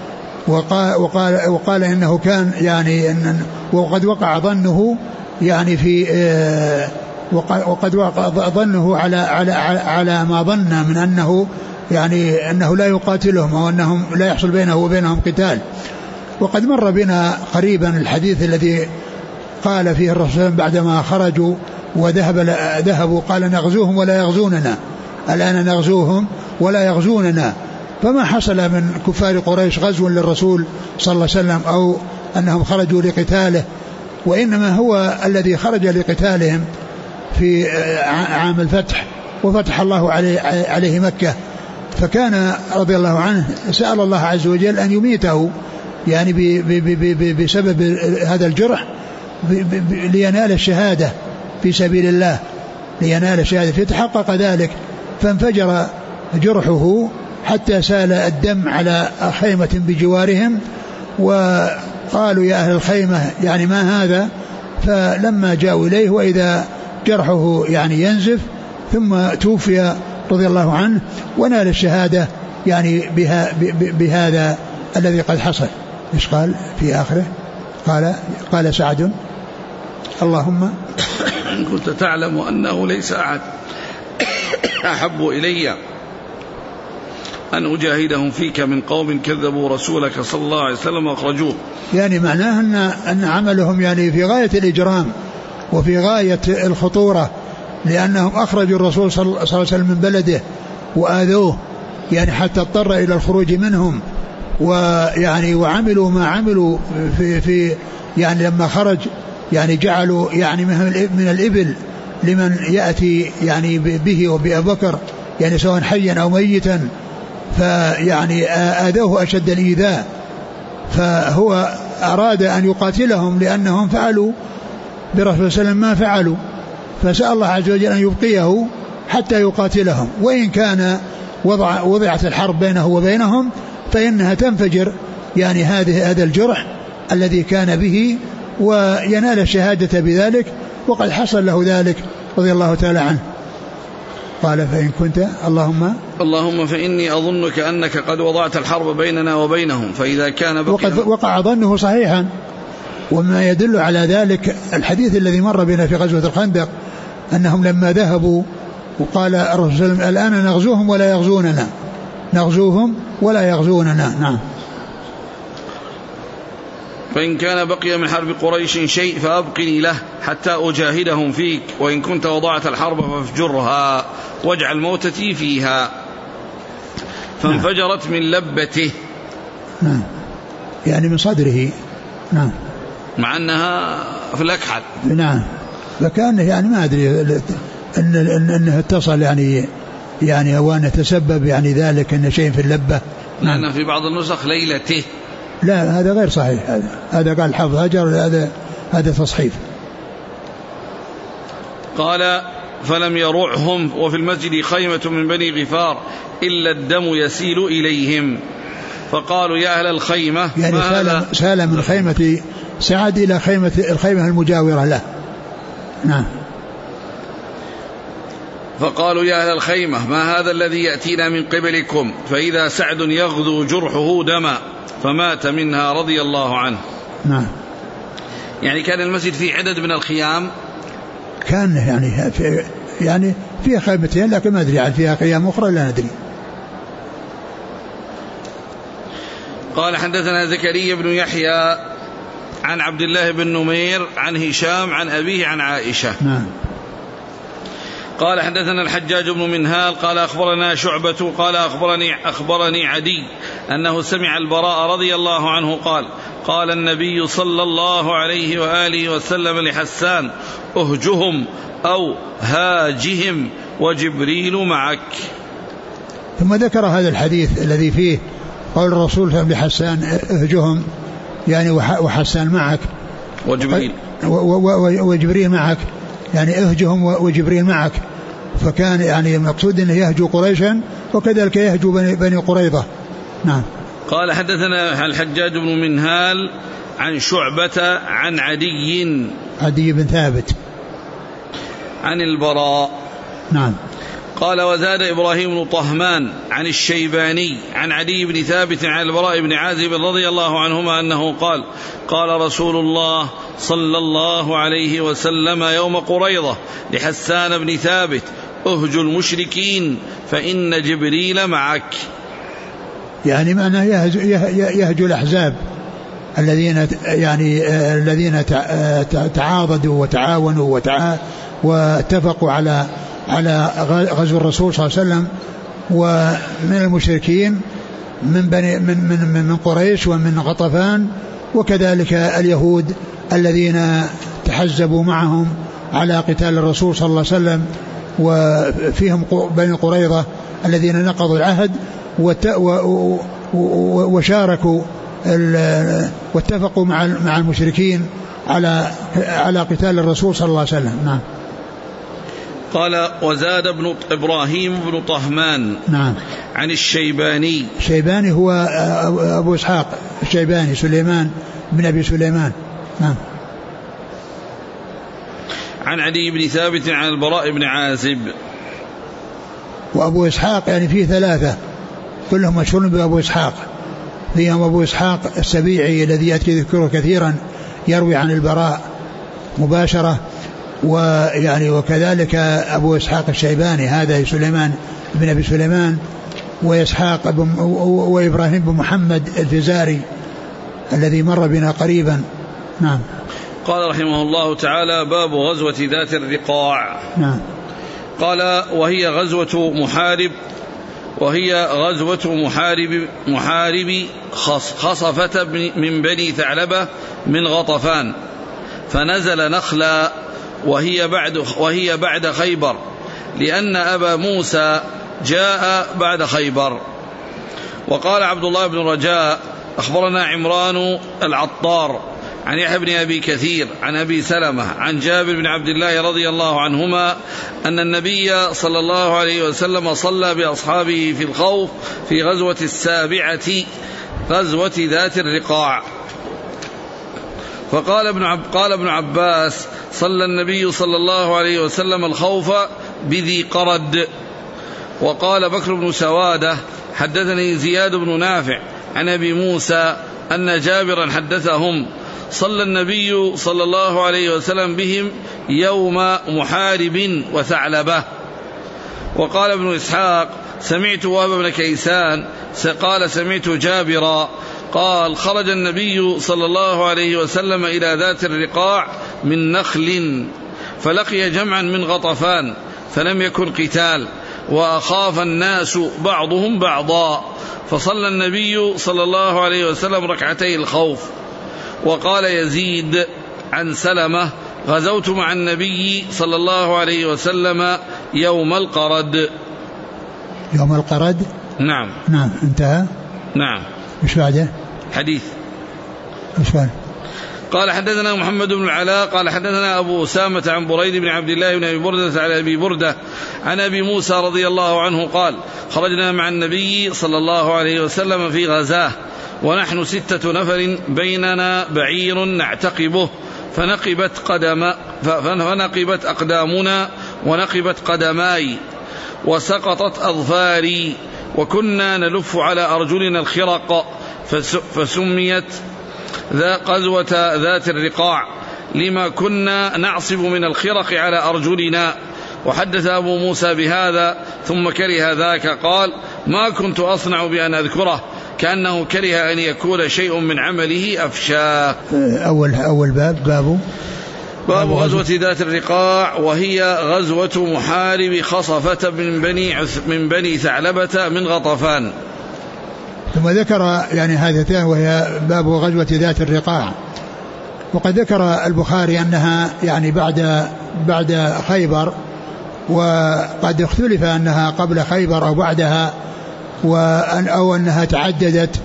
وقال إنه كان يعني وقد وقع ظنه يعني في وقد وقع ظنه على ما ظن من أنه يعني أنه لا يقاتلهم أو أنهم لا يحصل بينه وبينهم قتال، وقد مر بنا قريبا الحديث الذي قال فيه الرسول بعدما خرجوا وذهبوا قال نغزوهم ولا يغزوننا، الآن نغزوهم ولا يغزوننا. فما حصل من كفار قريش غزو للرسول صلى الله عليه وسلم أو أنهم خرجوا لقتاله، وإنما هو الذي خرج لقتالهم في عام الفتح وفتح الله عليه مكة، فكان رضي الله عنه سأل الله عز وجل أن يميته يعني بسبب هذا الجرح لينال الشهادة في سبيل الله، لينال الشهادة، فتحقق ذلك فانفجر جرحه حتى سال الدم على خيمة بجوارهم، وقالوا يا أهل الخيمة يعني ما هذا؟ فلما جاءوا إليه وإذا جرحه يعني ينزف، ثم توفي رضي الله عنه ونال الشهادة يعني بهذا الذي قد حصل. إيش قال في آخره؟ قال سعد اللهم إن كنت تعلم أنه ليس أحد أحب إلي أن أجاهدهم فيك من قوم كذبوا رسولك صلى الله عليه وسلم وأخرجوه. يعني معناه أن عملهم يعني في غاية الإجرام وفي غاية الخطورة، لأنهم أخرجوا الرسول صلى الله عليه وسلم من بلده وآذوه يعني حتى اضطر إلى الخروج منهم، ويعني وعملوا ما عملوا في يعني لما خرج يعني جعلوا يعني من الإبل لمن يأتي يعني به وبأبي بكر يعني سواء حيا أو ميتا، فيعني آذوه أشد الإيذاء، فهو أراد أن يقاتلهم لأنهم فعلوا برسول صلى الله عليه وسلم ما فعلوا، فسأل الله عز وجل أن يبقيه حتى يقاتلهم، وإن كان وضعت الحرب بينه وبينهم فإنها تنفجر يعني هذا الجرح الذي كان به وينال الشهادة بذلك، وقد حصل له ذلك رضي الله تعالى عنه. قال فإن كنت اللهم فإني أظنك أنك قد وضعت الحرب بيننا وبينهم، فإذا كان وقد وقع ظنه صحيحا، وما يدل على ذلك الحديث الذي مر بنا في غزوة الخندق أنهم لما ذهبوا وقال الرسول صلى الله عليه وسلم الآن نغزوهم ولا يغزوننا، نغزوهم ولا يغزوننا. نعم. فإن كان بقي من حرب قريش شيء فأبقني له حتى أجاهدهم فيك، وإن كنت وضعت الحرب فافجرها واجعل موتتي فيها. فانفجرت من لبته، نعم يعني من صدره، نعم مع أنها في الأكحل، نعم، فكان يعني ما أدري أنه اتصل يعني أوان تسبب يعني ذلك أن شيء في اللبة، لأن في بعض النسخ ليلته. لا هذا غير صحيح، هذا قال حفظ هجر، هذا تصحيف. قال فلم يرعهم وفي المسجد خيمة من بني غفار إلا الدم يسيل إليهم، فقالوا يا أهل الخيمة يعني سال من خيمة سعد إلى الخيمة المجاورة له. نعم. فقالوا يا أهل الخيمة ما هذا الذي يأتينا من قبلكم؟ فإذا سعد يغدو جرحه دما، فمات منها رضي الله عنه. نعم. يعني كان المسجد فيه عدد من الخيام، كان يعني فيها خيمتين، لكن ما أدري عن فيها خيام أخرى لا ندري. قال حدثنا زكريا بن يحيى عن عبد الله بن نمير عن هشام عن أبيه عن عائشة. نعم. قال حدثنا الحجاج بن منهال قال أخبرنا شعبة قال أخبرني عدي أنه سمع البراء رضي الله عنه قال النبي صلى الله عليه وآله وسلم لحسان أهجهم أو هاجهم وجبريل معك. ثم ذكر هذا الحديث الذي فيه قول الرسول لحسان اهجهم يعني وحسان معك وجبريل معك، يعني اهجهم وجبريل معك، فكان يعني المقصود انه يهجو قريشا وكذلك يهجو بني قريظة. نعم. قال حدثنا الحجاج بن منهال عن شعبة عن عدي بن ثابت عن البراء. نعم. قال وزاد إبراهيم بن طهمان عن الشيباني عن عدي بن ثابت عن البراء بن عازب رضي الله عنهما أنه قال رسول الله صلى الله عليه وسلم يوم قريظة لحسان بن ثابت أهج المشركين فإن جبريل معك. يعني معناه يهج الأحزاب، الذين تعاضدوا وتعاونوا واتفقوا على غزو الرسول صلى الله عليه وسلم، ومن المشركين من قريش ومن غطفان، وكذلك اليهود الذين تحزبوا معهم على قتال الرسول صلى الله عليه وسلم، وفيهم بني قريظة الذين نقضوا العهد وشاركوا واتفقوا مع المشركين على قتال الرسول صلى الله عليه وسلم. نعم. قال وزاد ابن إبراهيم بن طهمان نعم عن الشيباني. الشيباني هو أبو إسحاق الشيباني سليمان بن أبي سليمان. نعم. عن علي بن ثابت عن البراء بن عازب. وأبو إسحاق يعني فيه ثلاثة كلهم مشهورون بأبو إسحاق، فيهم أبو إسحاق السبيعي الذي يأتي ذكره كثيرا يروي عن البراء مباشرة، وكذلك أبو إسحاق الشيباني هذا سليمان بن أبي سليمان، وإبراهيم بن محمد الفزاري الذي مر بنا قريبا. نعم. قال رحمه الله تعالى باب غزوة ذات الرقاع. نعم. قال وهي غزوة محارب خصفة من بني ثعلبة من غطفان، فنزل نخلا وهي بعد خيبر، لأن أبا موسى جاء بعد خيبر. وقال عبد الله بن رجاء أخبرنا عمران العطار عن يحيى بن أبي كثير عن أبي سلمة عن جابر بن عبد الله رضي الله عنهما أن النبي صلى الله عليه وسلم صلى بأصحابه في الخوف في غزوة السابعة غزوة ذات الرقاع. قال ابن عباس صلى النبي صلى الله عليه وسلم الخوف بذي قرد. وقال بكر بن سوادة حدثني زياد بن نافع عن أبي موسى أن جابرا حدثهم صلى النبي صلى الله عليه وسلم بهم يوم محارب وثعلبة. وقال ابن إسحاق سمعت وهب بن كيسان قال سمعت جابرا قال خرج النبي صلى الله عليه وسلم إلى ذات الرقاع من نخل، فلقي جمعا من غطفان، فلم يكن قتال، وأخاف الناس بعضهم بعضا، فصلى النبي صلى الله عليه وسلم ركعتي الخوف. وقال يزيد عن سلمة غزوت مع النبي صلى الله عليه وسلم يوم القرد. يوم القرد. نعم. نعم انتهى. نعم. ايش بعده؟ حديث. ايش بعده؟ قال حدثنا محمد بن العلاء قال حدثنا أبو أسامة عن بريد بن عبد الله بن أبي بردة على أبي بردة عن أبي موسى رضي الله عنه قال خرجنا مع النبي صلى الله عليه وسلم في غزاه، ونحن 6 نفر، بيننا بعير نعتقبه، فنقبت أقدامنا ونقبت قدماي، وسقطت أظفاري، وكنا نلف على أرجلنا الخرق، فسميت غزوة ذات الرقاع لما كنا نعصب من الخرق على أرجلنا. وحدث أبو موسى بهذا ثم كره ذاك، قال ما كنت أصنع بأن أذكره، كأنه كره أن يكون شيء من عمله أفشاه. أول باب غزوة ذات الرقاع، وهي غزوة محارب خصفة من بني ثعلبة من غطفان. ثم ذكر يعني هذتان وهي باب غزوة ذات الرقاع. وقد ذكر البخاري أنها يعني بعد خيبر، وقد اختلف أنها قبل خيبر أو بعدها، أو أنها تعددت،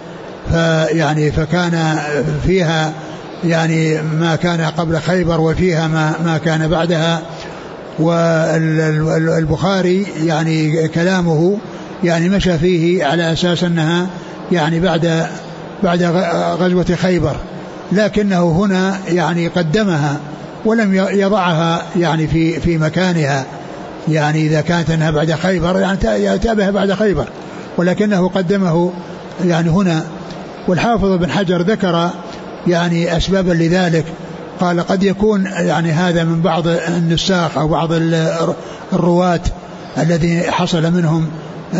فكان فيها يعني ما كان قبل خيبر وفيها ما كان بعدها. والبخاري يعني كلامه يعني مشى فيه على أساس أنها يعني بعد غزوة خيبر، لكنه هنا يعني قدمها ولم يضعها يعني في مكانها، يعني إذا كانت أنها بعد خيبر يعني يتابعها بعد خيبر، ولكنه قدمه يعني هنا. والحافظ بن حجر ذكر يعني أسبابا لذلك، قال قد يكون يعني هذا من بعض النساخ أو بعض الرواة الذي حصل منهم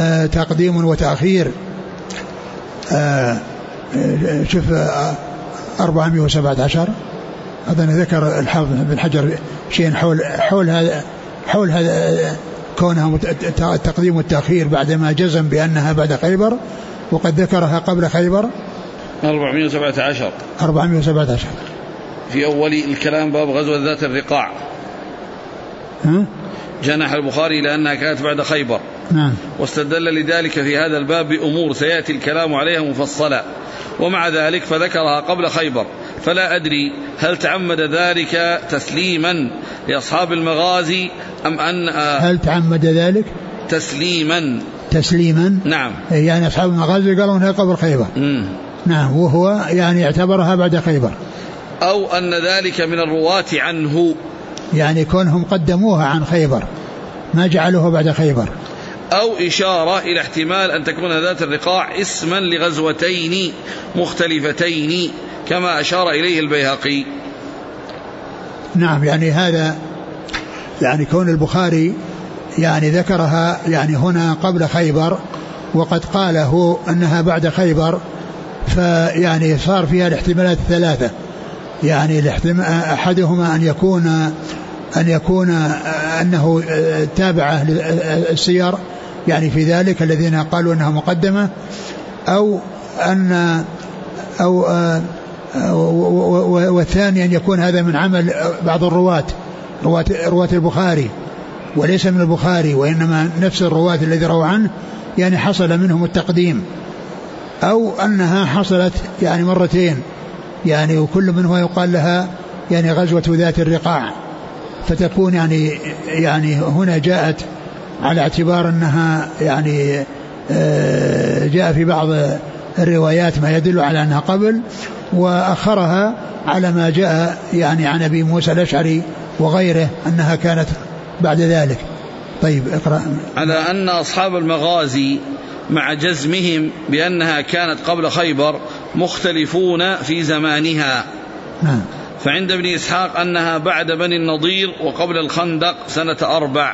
تقديم وتأخير. شوف 417. أظن ذكر الحافظ بن حجر شيء حول هذا كونها التقديم والتأخير بعدما جزم بأنها بعد خيبر، وقد ذكرها قبل خيبر 417 في أول الكلام باب غزوة ذات الرقاع. جنح البخاري لأنها كانت بعد خيبر. نعم. واستدل لذلك في هذا الباب بأمور سيأتي الكلام عليها مفصلا، ومع ذلك فذكرها قبل خيبر، فلا أدري هل تعمد ذلك تسليما لأصحاب المغازي أم أن هل تعمد ذلك تسليما نعم، يعني أصحاب المغازي قالوا أنها قبل خيبر. نعم، وهو يعني اعتبرها بعد خيبر، أو أن ذلك من الرواة عنه، يعني كونهم قدموها عن خيبر ما جعلوها بعد خيبر، أو إشارة إلى احتمال أن تكون ذات الرقاع اسما لغزوتين مختلفتين كما أشار إليه البيهقي. نعم، يعني هذا يعني كون البخاري يعني ذكرها يعني هنا قبل خيبر، وقد قال هو أنها بعد خيبر، فيعني صار فيها الاحتمالات الثلاثة، يعني أحدهما أن يكون أنه تابعه للسير يعني في ذلك الذين قالوا أنها مقدمة، والثاني أن يكون هذا من عمل بعض رواة البخاري وليس من البخاري، وإنما نفس الرواة الذي روى عنه يعني حصل منهم التقديم، أو أنها حصلت يعني مرتين يعني وكل منها يقال لها يعني غزوة ذات الرقاع، فتكون يعني هنا جاءت على اعتبار أنها يعني جاء في بعض الروايات ما يدل على أنها قبل، وأخرها على ما جاء يعني عن أبي موسى الأشعري وغيره أنها كانت بعد ذلك. طيب اقرأ. على أن أصحاب المغازي مع جزمهم بأنها كانت قبل خيبر مختلفون في زمانها. نعم. فعند ابن إسحاق أنها بعد بني النضير وقبل الخندق سنة 4.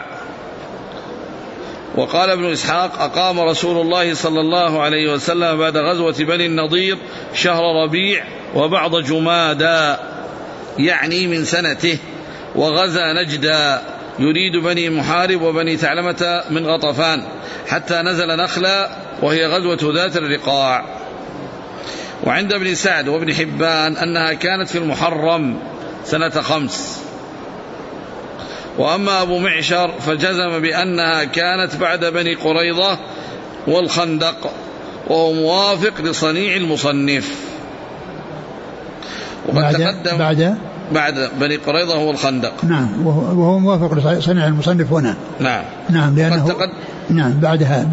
وقال ابن إسحاق أقام رسول الله صلى الله عليه وسلم بعد غزوة بني النضير شهر ربيع وبعض جمادى يعني من سنته، وغزا نجدا يريد بني محارب وبني ثعلمة من غطفان حتى نزل نخلا وهي غزوة ذات الرقاع. وعند ابن سعد وابن حبان أنها كانت في المحرم سنة 5. وأما أبو معشر فجزم بأنها كانت بعد بني قريظة والخندق، وهو موافق لصنيع المصنف. وقد تقدم بعد بني قريظة هو الخندق. نعم، وهو موافق لصنيع المصنف هنا. نعم لأنه نعم بعدها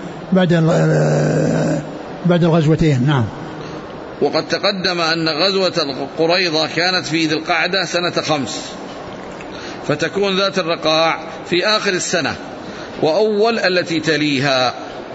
بعد الغزوتين. نعم. وقد تقدم أن غزوة قريظة كانت في ذي القعدة سنة 5، فتكون ذات الرقاع في آخر السنة وأول التي تليها.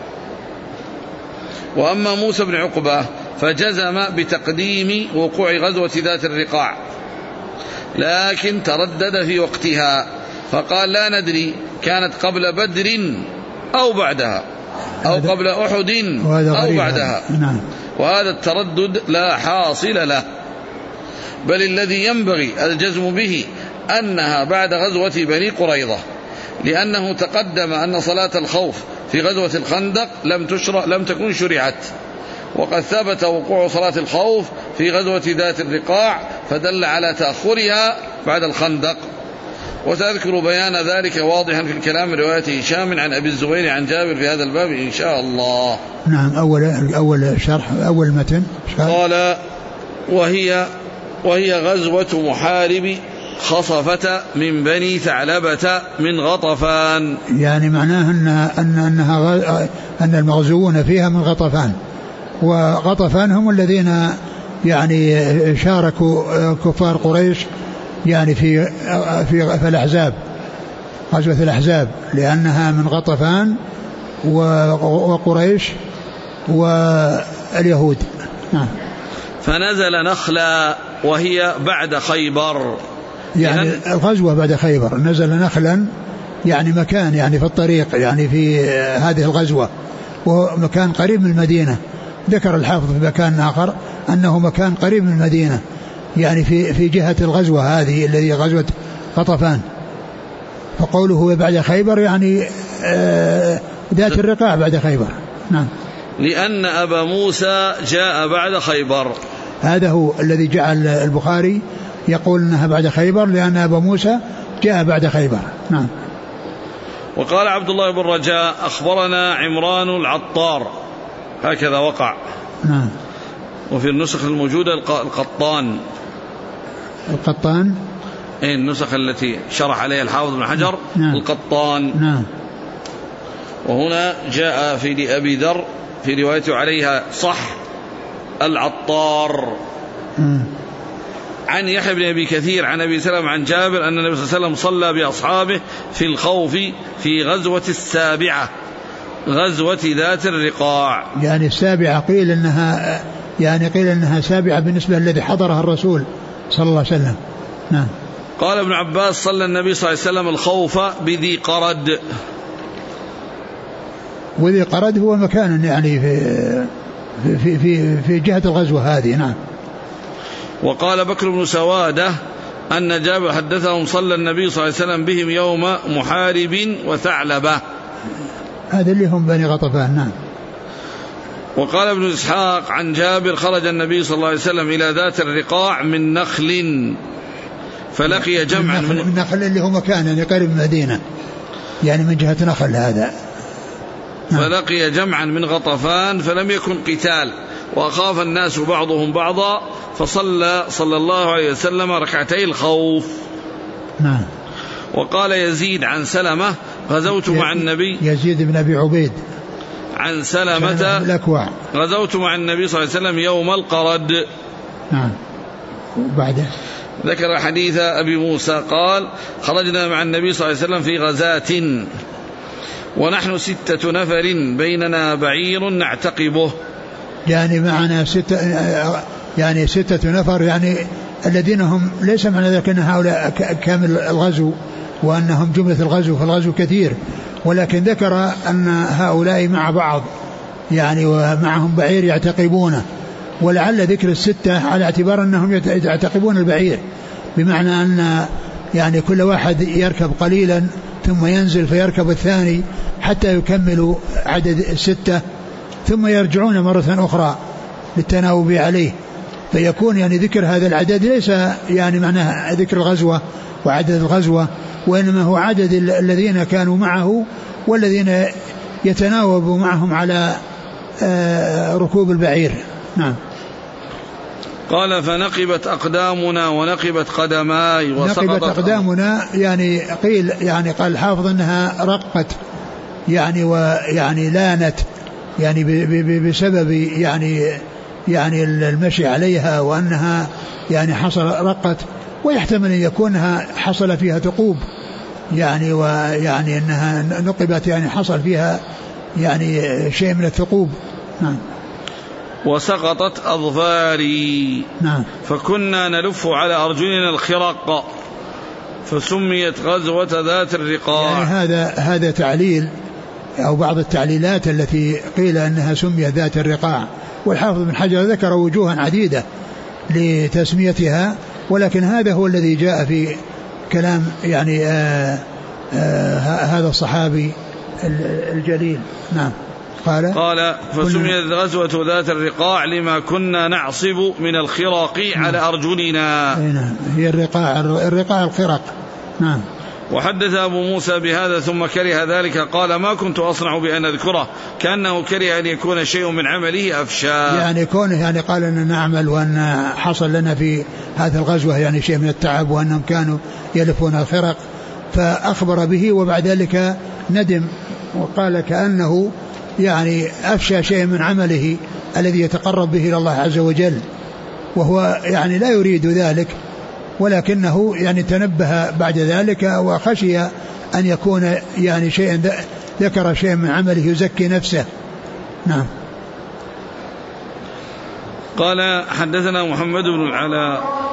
وأما موسى بن عقبة فجزم بتقديم وقوع غزوة ذات الرقاع، لكن تردد في وقتها فقال لا ندري كانت قبل بدر أو بعدها أو قبل أحد أو بعدها. نعم. وهذا التردد لا حاصل له، بل الذي ينبغي الجزم به أنها بعد غزوة بني قريظة، لأنه تقدم أن صلاة الخوف في غزوة الخندق لم تكن شرعت، وقد ثبت وقوع صلاة الخوف في غزوة ذات الرقاع فدل على تأخرها بعد الخندق. وتذكر بيان ذلك واضحا في الكلام رواية هشام عن أبي الزبير عن جابر في هذا الباب إن شاء الله. نعم. أول شرح أول متن قال وهي غزوة محارب خصفة من بني ثعلبة من غطفان، يعني معناه أن المغزوون فيها من غطفان، وغطفان هم الذين يعني شاركوا كفار قريش يعني في الأحزاب، غزوة الأحزاب، لأنها من غطفان وقريش واليهود. نعم. فنزل نخلا وهي بعد خيبر، يعني الغزوة بعد خيبر. نزل نخلا يعني مكان يعني في الطريق يعني في هذه الغزوة، ومكان قريب من المدينة، ذكر الحافظ في مكان آخر أنه مكان قريب من المدينة، يعني في جهة الغزوة هذه الذي غزوة غطفان. فقوله بعد خيبر يعني ذات الرقاع بعد خيبر. نعم. لأن أبا موسى جاء بعد خيبر. هذا هو الذي جعل البخاري يقول أنها بعد خيبر، لأن أبا موسى جاء بعد خيبر. نعم. وقال عبد الله بن رجاء أخبرنا عمران العطار، هكذا وقع. نعم. وفي النسخ الموجودة القطان. القطان النسخ التي شرح عليها الحافظ بن حجر. نعم. القطان. نعم. وهنا جاء في أبي ذر في روايته عليها صح العطار. عن يحيى بن أبي كثير عن أبي سلمة عن جابر أن النبي صلى الله عليه وسلم صلى بأصحابه في الخوف في غزوة السابعة، غزوة ذات الرقاع. يعني السابعة قيل إنها سابعة بالنسبة للذي حضرها الرسول صلى الله عليه وسلم. نعم. قال ابن عباس صلى النبي صلى الله عليه وسلم الخوف بذي قرد. وذي قرد هو مكان يعني في جهة الغزوة هذه. نعم. وقال بكر بن سوادة أن جابر حدثهم صلى النبي صلى الله عليه وسلم بهم يوم محارب وثعلبة. هذا اللي هم بني غطفان. نعم. وقال ابن إسحاق عن جابر خرج النبي صلى الله عليه وسلم إلى ذات الرقاع من نخل فلقي جمعا من نخل اللي هو مكان يعني قريب من المدينة، يعني من جهة نخل هذا. فلقي جمعا من غطفان فلم يكن قتال وأخاف الناس بعضهم بعضا فصلى صلى الله عليه وسلم ركعتي الخوف. نعم. وقال يزيد عن سلمة غزوت مع النبي، يزيد بن أبي عبيد عن سلمة الأكوع، غزوت مع النبي صلى الله عليه وسلم يوم القرد. نعم. وبعده ذكر حديث أبي موسى قال خرجنا مع النبي صلى الله عليه وسلم في غزاة ونحن 6 نفر بيننا بعير نعتقبه. يعني معنا 6 نفر، يعني الذين هم ليس معنى ذلك أن هؤلاء كامل الغزو وأنهم جملة الغزو، فالغزو كثير، ولكن ذكر أن هؤلاء مع بعض يعني ومعهم بعير يعتقبونه، ولعل ذكر 6 على اعتبار أنهم يعتقبون البعير، بمعنى أن يعني كل واحد يركب قليلا ثم ينزل فيركب الثاني حتى يكملوا عدد 6 ثم يرجعون مرة أخرى للتناوب عليه، فيكون يعني ذكر هذا العدد ليس يعني معناه ذكر الغزوة وعدد الغزوة، وإنما هو عدد الذين كانوا معه والذين يتناوب معهم على ركوب البعير. نعم. قال فنقبت أقدامنا ونقبت قدماي نقبت أقدامنا، يعني قيل يعني قال الحافظ أنها رقت يعني ويعني لانت يعني بسبب يعني المشي عليها، وأنها يعني حصل رقت، ويحتمل أن يكونها حصل فيها ثقوب يعني، ويعني أنها نقبت يعني حصل فيها يعني شيء من الثقوب. نعم. وسقطت أظفاري. نعم. فكنا نلف على أرجلنا الخرق فسميت غزوة ذات الرقاع. يعني هذا تعليل أو بعض التعليلات التي قيل أنها سميت ذات الرقاع، والحافظ بن حجر ذكر وجوها عديدة لتسميتها، ولكن هذا هو الذي جاء في كلام يعني هذا الصحابي الجليل. نعم. قال فسميت غزوة ذات الرقاع لما كنا نعصب من الخرق على أرجلنا. هي الرقاع الخرق. نعم. وحدث أبو موسى بهذا ثم كره ذلك قال ما كنت أصنع بأن أذكره، كأنه كره أن يكون شيء من عمله أفشى، يعني كونه يعني قال أن نعمل وأن حصل لنا في هذه الغزوة يعني شيء من التعب وأنهم كانوا يلفون الخرق، فأخبر به وبعد ذلك ندم وقال كأنه يعني أفشى شيء من عمله الذي يتقرب به إلى الله عز وجل، وهو يعني لا يريد ذلك، ولكنه يعني تنبه بعد ذلك وخشي أن يكون يعني شيء ذكر شيء من عمله يزكي نفسه. نعم. قال حدثنا محمد بن العلاء